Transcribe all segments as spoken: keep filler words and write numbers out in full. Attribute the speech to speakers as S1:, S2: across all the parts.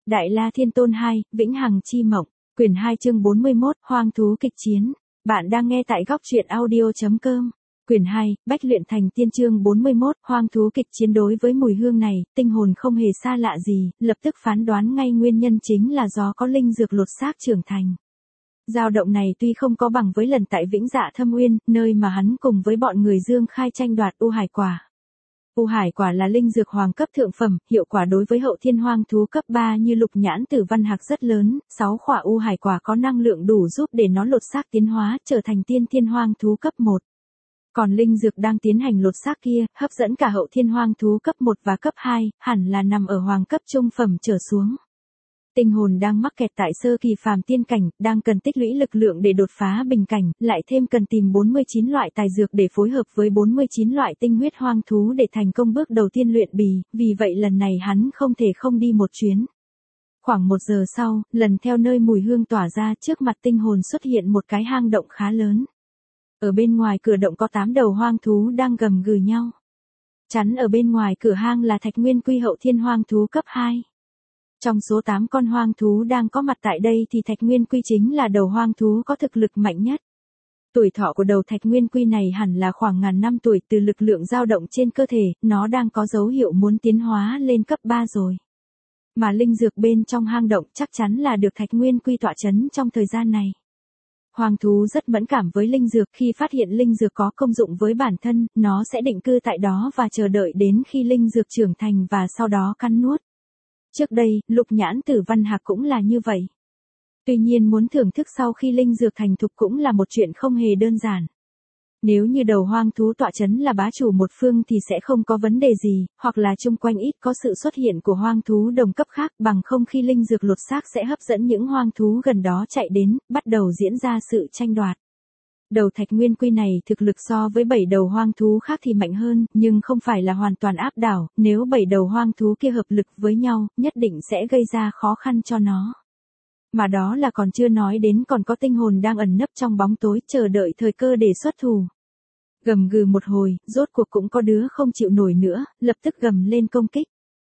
S1: Đại La Thiên Tôn hai, Vĩnh Hằng Chi Mộng, quyển hai chương bốn mươi mốt, Hoang thú kịch chiến. Bạn đang nghe tại góc truyện audio chấm com. Quyển hai, Bách luyện thành tiên chương bốn mươi mốt, Hoang thú kịch chiến. Đối với mùi hương này, tinh hồn không hề xa lạ gì, lập tức phán đoán ngay nguyên nhân chính là do có linh dược lột xác trưởng thành. Dao động này tuy không có bằng với lần tại Vĩnh Dạ Thâm Uyên, nơi mà hắn cùng với bọn người Dương Khai tranh đoạt U Hải Quả. U Hải Quả là linh dược hoàng cấp thượng phẩm, hiệu quả đối với hậu thiên hoang thú cấp ba như Lục Nhãn Tử Văn Hạc rất lớn, sáu khỏa U Hải Quả có năng lượng đủ giúp để nó lột xác tiến hóa trở thành tiên thiên hoang thú cấp một. Còn linh dược đang tiến hành lột xác kia, hấp dẫn cả hậu thiên hoang thú cấp một và cấp hai, hẳn là nằm ở hoàng cấp trung phẩm trở xuống. Tinh hồn đang mắc kẹt tại sơ kỳ phàm tiên cảnh, đang cần tích lũy lực lượng để đột phá bình cảnh, lại thêm cần tìm bốn mươi chín loại tài dược để phối hợp với bốn mươi chín loại tinh huyết hoang thú để thành công bước đầu tiên luyện bì, vì vậy lần này hắn không thể không đi một chuyến. Khoảng một giờ sau, lần theo nơi mùi hương tỏa ra, trước mặt tinh hồn xuất hiện một cái hang động khá lớn. Ở bên ngoài cửa động có tám đầu hoang thú đang gầm gừ nhau. Chắn ở bên ngoài cửa hang là Thạch Nguyên Quy hậu thiên hoang thú cấp hai. Trong số tám con hoang thú đang có mặt tại đây thì Thạch Nguyên Quy chính là đầu hoang thú có thực lực mạnh nhất. Tuổi thọ của đầu Thạch Nguyên Quy này hẳn là khoảng ngàn năm tuổi, từ lực lượng dao động trên cơ thể, nó đang có dấu hiệu muốn tiến hóa lên cấp ba rồi. Mà linh dược bên trong hang động chắc chắn là được Thạch Nguyên Quy tọa chấn trong thời gian này. Hoang thú rất mẫn cảm với linh dược, khi phát hiện linh dược có công dụng với bản thân, nó sẽ định cư tại đó và chờ đợi đến khi linh dược trưởng thành và sau đó cắn nuốt. Trước đây, Lục Nhãn Tử Văn Hạc cũng là như vậy. Tuy nhiên muốn thưởng thức sau khi linh dược thành thục cũng là một chuyện không hề đơn giản. Nếu như đầu hoang thú tọa chấn là bá chủ một phương thì sẽ không có vấn đề gì, hoặc là chung quanh ít có sự xuất hiện của hoang thú đồng cấp khác, bằng không khi linh dược lột xác sẽ hấp dẫn những hoang thú gần đó chạy đến, bắt đầu diễn ra sự tranh đoạt. Đầu Thạch Nguyên Quy này thực lực so với bảy đầu hoang thú khác thì mạnh hơn, nhưng không phải là hoàn toàn áp đảo, nếu bảy đầu hoang thú kia hợp lực với nhau, nhất định sẽ gây ra khó khăn cho nó. Mà đó là còn chưa nói đến còn có tinh hồn đang ẩn nấp trong bóng tối chờ đợi thời cơ để xuất thủ. Gầm gừ một hồi, rốt cuộc cũng có đứa không chịu nổi nữa, lập tức gầm lên công kích.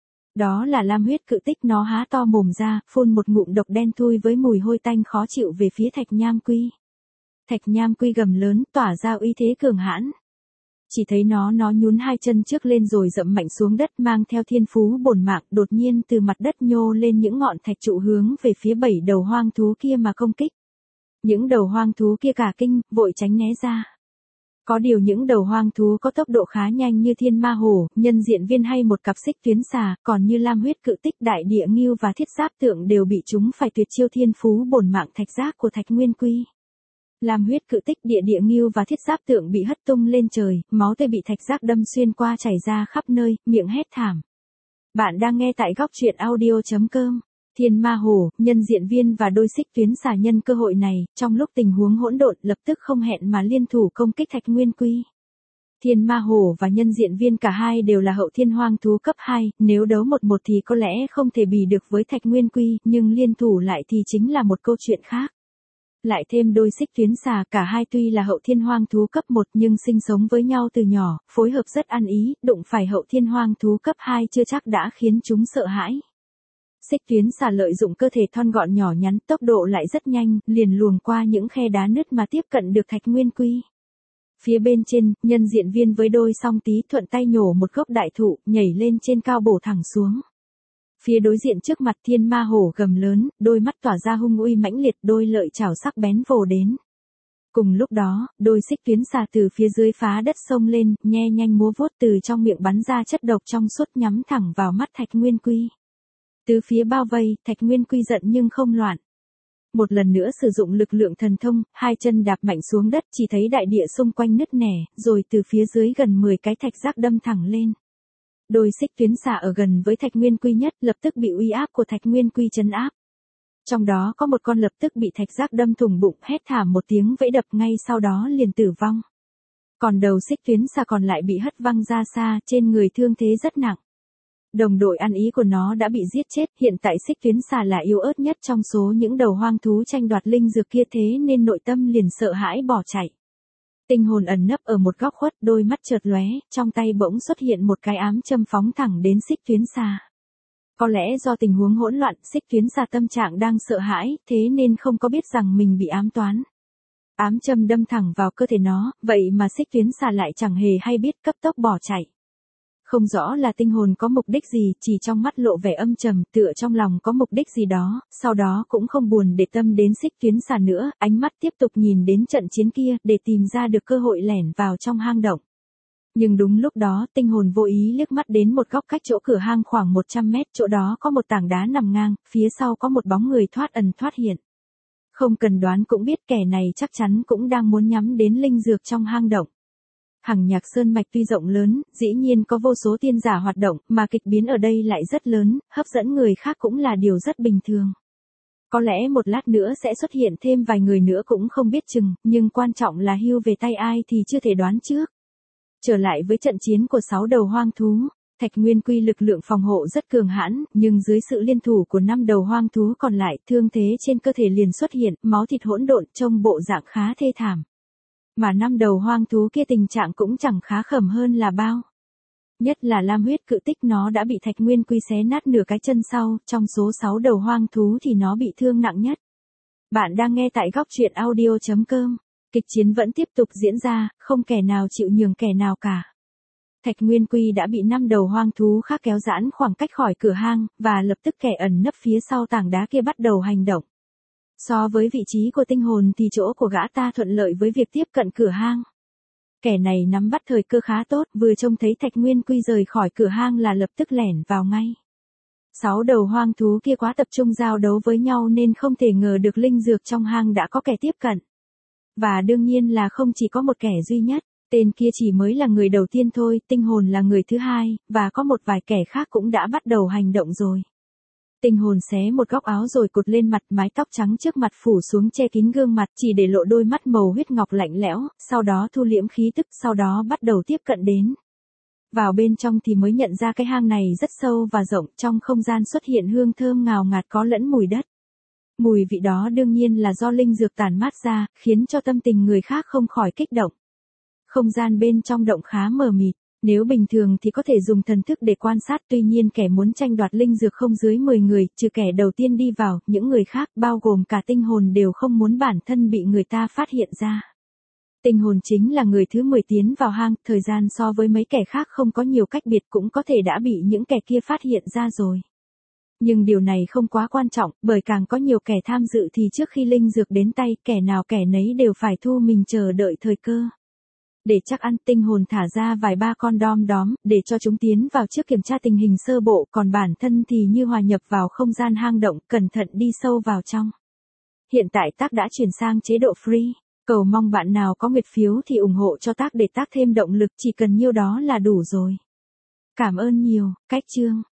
S1: Đó là Lam Huyết Cự Tích, nó há to mồm ra, phun một ngụm độc đen thui với mùi hôi tanh khó chịu về phía Thạch Nham Quy. Thạch Nham Quy gầm lớn, tỏa ra uy thế cường hãn. Chỉ thấy nó nó nhún hai chân trước lên rồi dậm mạnh xuống đất, mang theo thiên phú bổn mạng, đột nhiên từ mặt đất nhô lên những ngọn thạch trụ hướng về phía bảy đầu hoang thú kia mà công kích. Những đầu hoang thú kia cả kinh, vội tránh né ra. Có điều những đầu hoang thú có tốc độ khá nhanh như Thiên Ma Hổ, Nhân Diện Viên hay một cặp Xích Tuyến Xà, còn như Lam Huyết Cự Tích, Đại Địa Ngưu và Thiết Giáp Tượng đều bị chúng phải tuyệt chiêu thiên phú bổn mạng thạch giác của Thạch Nguyên Quy. Lam Huyết Cự Tích, Địa Địa Ngưu và Thiết Giáp Tượng bị hất tung lên trời, máu tươi bị thạch giác đâm xuyên qua chảy ra khắp nơi, miệng hét thảm. Bạn đang nghe tại góc truyện audio chấm com. Thiên Ma Hổ, Nhân Diện Viên và đôi Xích Tuyến Xà nhân cơ hội này, trong lúc tình huống hỗn độn, lập tức không hẹn mà liên thủ công kích Thạch Nguyên Quy. Thiên Ma Hổ và Nhân Diện Viên cả hai đều là hậu thiên hoang thú cấp hai, nếu đấu một một thì có lẽ không thể bì được với Thạch Nguyên Quy, nhưng liên thủ lại thì chính là một câu chuyện khác. Lại thêm đôi Xích Tuyến Xà, cả hai tuy là hậu thiên hoang thú cấp một nhưng sinh sống với nhau từ nhỏ, phối hợp rất ăn ý, đụng phải hậu thiên hoang thú cấp hai chưa chắc đã khiến chúng sợ hãi. Xích Tuyến Xà lợi dụng cơ thể thon gọn nhỏ nhắn, tốc độ lại rất nhanh, liền luồn qua những khe đá nứt mà tiếp cận được Thạch Nguyên Quy. Phía bên trên, Nhân Diện Viên với đôi song tí thuận tay nhổ một gốc đại thụ, nhảy lên trên cao bổ thẳng xuống. Phía đối diện trước mặt Thiên Ma Hổ gầm lớn, đôi mắt tỏa ra hung uy mãnh liệt, đôi lợi chảo sắc bén vồ đến. Cùng lúc đó, đôi Xích Tuyến Xà từ phía dưới phá đất sông lên, nhe nhanh múa vuốt, từ trong miệng bắn ra chất độc trong suốt nhắm thẳng vào mắt Thạch Nguyên Quy. Từ phía bao vây, Thạch Nguyên Quy giận nhưng không loạn. Một lần nữa sử dụng lực lượng thần thông, hai chân đạp mạnh xuống đất, chỉ thấy đại địa xung quanh nứt nẻ, rồi từ phía dưới gần mười cái thạch giác đâm thẳng lên. Đôi Xích Tuyến Xà ở gần với Thạch Nguyên Quy nhất, lập tức bị uy áp của Thạch Nguyên Quy trấn áp. Trong đó có một con lập tức bị thạch giác đâm thủng bụng, hét thảm một tiếng vẫy đập, ngay sau đó liền tử vong. Còn đầu Xích Tuyến Xà còn lại bị hất văng ra xa, trên người thương thế rất nặng. Đồng đội ăn ý của nó đã bị giết chết, hiện tại Xích Tuyến Xà là yếu ớt nhất trong số những đầu hoang thú tranh đoạt linh dược kia, thế nên nội tâm liền sợ hãi bỏ chạy. Tinh hồn ẩn nấp ở một góc khuất, đôi mắt chợt lóe, trong tay bỗng xuất hiện một cái ám châm phóng thẳng đến Xích Tuyến Xà. Có lẽ do tình huống hỗn loạn, Xích Tuyến Xà tâm trạng đang sợ hãi, thế nên không có biết rằng mình bị ám toán. Ám châm đâm thẳng vào cơ thể nó, vậy mà Xích Tuyến Xà lại chẳng hề hay biết, cấp tốc bỏ chạy. Không rõ là tinh hồn có mục đích gì, chỉ trong mắt lộ vẻ âm trầm, tựa trong lòng có mục đích gì đó, sau đó cũng không buồn để tâm đến Xích Tuyến Xà nữa, ánh mắt tiếp tục nhìn đến trận chiến kia, để tìm ra được cơ hội lẻn vào trong hang động. Nhưng đúng lúc đó, tinh hồn vô ý liếc mắt đến một góc cách chỗ cửa hang khoảng một trăm mét, chỗ đó có một tảng đá nằm ngang, phía sau có một bóng người thoát ẩn thoát hiện. Không cần đoán cũng biết kẻ này chắc chắn cũng đang muốn nhắm đến linh dược trong hang động. Hằng Nhạc Sơn mạch tuy rộng lớn, dĩ nhiên có vô số tiên giả hoạt động, mà kịch biến ở đây lại rất lớn, hấp dẫn người khác cũng là điều rất bình thường. Có lẽ một lát nữa sẽ xuất hiện thêm vài người nữa cũng không biết chừng, nhưng quan trọng là hưu về tay ai thì chưa thể đoán trước. Trở lại với trận chiến của sáu đầu hoang thú, Thạch Nguyên Quy lực lượng phòng hộ rất cường hãn, nhưng dưới sự liên thủ của năm đầu hoang thú còn lại, thương thế trên cơ thể liền xuất hiện, máu thịt hỗn độn, trông bộ dạng khá thê thảm. Mà năm đầu hoang thú kia tình trạng cũng chẳng khá khẩm hơn là bao. Nhất là lam huyết cự tích, nó đã bị Thạch Nguyên Quy xé nát nửa cái chân sau, trong số sáu đầu hoang thú thì nó bị thương nặng nhất. Bạn đang nghe tại góc truyện audio chấm com. Kịch chiến vẫn tiếp tục diễn ra, không kẻ nào chịu nhường kẻ nào cả. Thạch Nguyên Quy đã bị năm đầu hoang thú khác kéo giãn khoảng cách khỏi cửa hang, và lập tức kẻ ẩn nấp phía sau tảng đá kia bắt đầu hành động. So với vị trí của tinh hồn thì chỗ của gã ta thuận lợi với việc tiếp cận cửa hang. Kẻ này nắm bắt thời cơ khá tốt, vừa trông thấy Thạch Nguyên Quy rời khỏi cửa hang là lập tức lẻn vào ngay. Sáu đầu hoang thú kia quá tập trung giao đấu với nhau nên không thể ngờ được linh dược trong hang đã có kẻ tiếp cận. Và đương nhiên là không chỉ có một kẻ duy nhất, tên kia chỉ mới là người đầu tiên thôi, tinh hồn là người thứ hai, và có một vài kẻ khác cũng đã bắt đầu hành động rồi. Tinh hồn xé một góc áo rồi cột lên mặt, mái tóc trắng trước mặt phủ xuống che kín gương mặt, chỉ để lộ đôi mắt màu huyết ngọc lạnh lẽo, sau đó thu liễm khí tức, sau đó bắt đầu tiếp cận đến. Vào bên trong thì mới nhận ra cái hang này rất sâu và rộng, trong không gian xuất hiện hương thơm ngào ngạt có lẫn mùi đất. Mùi vị đó đương nhiên là do linh dược tản mát ra, khiến cho tâm tình người khác không khỏi kích động. Không gian bên trong động khá mờ mịt, nếu bình thường thì có thể dùng thần thức để quan sát, tuy nhiên kẻ muốn tranh đoạt linh dược không dưới mười người, trừ kẻ đầu tiên đi vào, những người khác, bao gồm cả tinh hồn đều không muốn bản thân bị người ta phát hiện ra. Tinh hồn chính là người thứ mười tiến vào hang, thời gian so với mấy kẻ khác không có nhiều cách biệt, cũng có thể đã bị những kẻ kia phát hiện ra rồi. Nhưng điều này không quá quan trọng, bởi càng có nhiều kẻ tham dự thì trước khi linh dược đến tay, kẻ nào kẻ nấy đều phải thu mình chờ đợi thời cơ. Để chắc ăn, tinh hồn thả ra vài ba con đom đóm, để cho chúng tiến vào trước kiểm tra tình hình sơ bộ, còn bản thân thì như hòa nhập vào không gian hang động, cẩn thận đi sâu vào trong. Hiện tại Tác đã chuyển sang chế độ free. Cầu mong bạn nào có nguyệt phiếu thì ủng hộ cho Tác để Tác thêm động lực, chỉ cần nhiêu đó là đủ rồi. Cảm ơn nhiều. Cách chương